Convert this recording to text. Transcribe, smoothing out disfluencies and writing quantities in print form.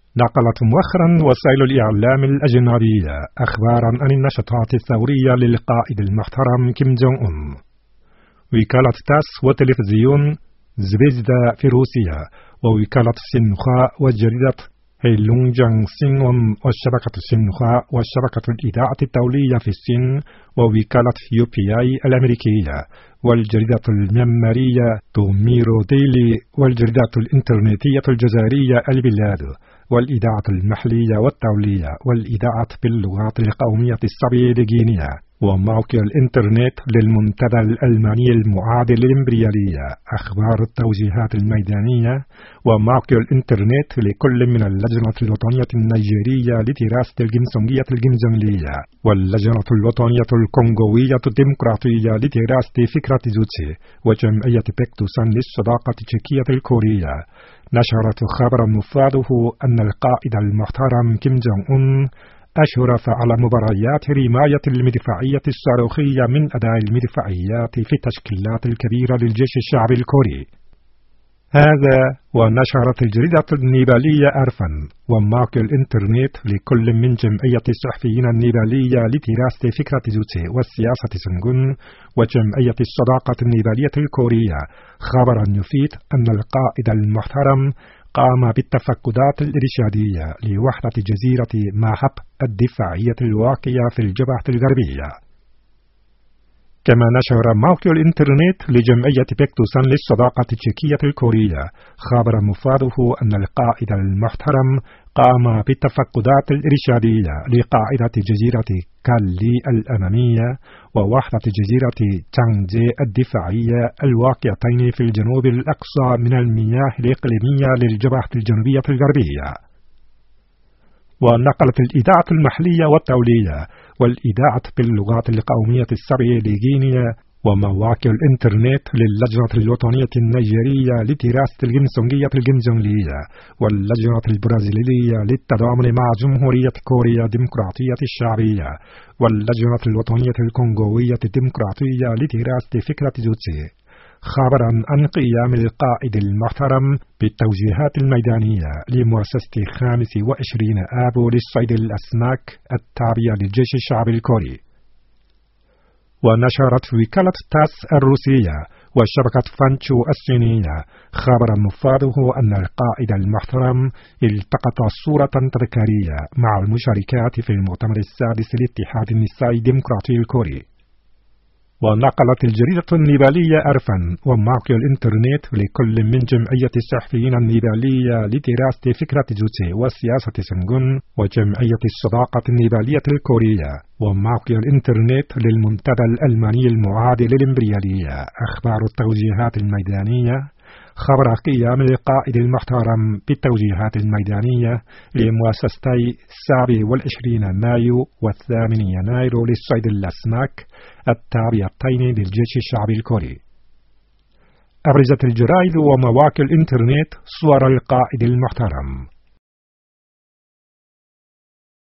نقلت مؤخرا وسائل الإعلام الأجنبية أخبارا عن النشاطات الثورية للقائد المحترم كيم جونغ أون. وكالة تاس وتلفزيون زبيزدا في روسيا ووكالة سينخوا وجريدة هيلونج جانغ سينغون والشبكة سينخوا والشبكة الإذاعة الدولية في الصين ووكالة UPI الأمريكية والجريدة الميانمارية توميرو ديلي والجريدة الإنترنتية الجزائرية البلاد والإذاعة المحلية والدولية والإذاعة باللغات القومية السبيليغينية وموقع الإنترنت للمنتدى الألماني المعادل للإمبريالية أخبار التوجيهات الميدانية وموقع الإنترنت لكل من اللجنة الوطنية النيجيرية لدراسة الجنسية الجنزانية واللجنة الوطنية الكونغوية الديمقراطية لدراسة فكرة جوتشي وجمعية بيكتوسان للصداقة التشيكية الكورية نشرت خبرا مفاده أن القائد المحترم كيم جونغ أون أشرف على مباريات رماية المدفعية الصاروخية من أداء المدفعيات في التشكيلات الكبيرة للجيش الشعبي الكوري. هذا ونشرت الجريدة النيبالية أرفا وموقع الإنترنت لكل من جمعية الصحفيين النيبالية لدراسة فكرة جوتشي والسياسة سنغون وجمعية الصداقة النيبالية الكورية خبرا يفيد أن القائد المحترم قام بالتفقدات الإرشادية لوحدة جزيرة ماهب الدفاعية الواقعة في الجبهة الغربية. كما نشر موقع الإنترنت لجمعية بيكتوسان للصداقة التشيكية الكورية خبر مفاده أن القائد المحترم قام بالتفقدات الإرشادية لقاعدة جزيرة كالي الأمامية ووحدة جزيرة تشانجي الدفاعية الواقعتين في الجنوب الأقصى من المياه الإقليمية للجبهة الجنوبية الغربية. ونقلت الإذاعة المحلية والدولية والإذاعة باللغات القومية السبيليغينية ومواقع الإنترنت للجنة الوطنية النيجيرية لدراسة الجنسية الجنزانية واللجنة البرازيلية للتضامن مع جمهورية كوريا الديمقراطية الشعبية واللجنة الوطنية الكونغوية الديمقراطية لدراسة فكرة جوتشي خبرا عن قيام القائد المحترم بالتوجيهات الميدانية لمؤسسة 25 آبو للصيد الأسماك التابعة للجيش الشعبي الكوري. ونشرت وكالة تاس الروسية وشبكة فانشو الصينية خبرا مفاده أن القائد المحترم التقط صورة تذكارية مع المشاركات في المؤتمر السادس لاتحاد النساء الديمقراطي الكوري. ونقلت الجريدة النيبالية أرفا وموقع الإنترنت لكل من جمعية الصحفيين النيبالية لدراسة فكرة جوتشي والسياسة سنغون وجمعية الصداقة النيبالية الكورية وموقع الإنترنت للمنتدى الألماني المعادل للإمبريالية أخبار التوجيهات الميدانية خبر قيام القائد المحترم بالتوجيهات الميدانية لمؤسستي 27 مايو و8 يناير للصيد الأسماك التابعتين للجيش الشعبي الكوري. أبرزت الجرائد ومواقع الإنترنت صور القائد المحترم.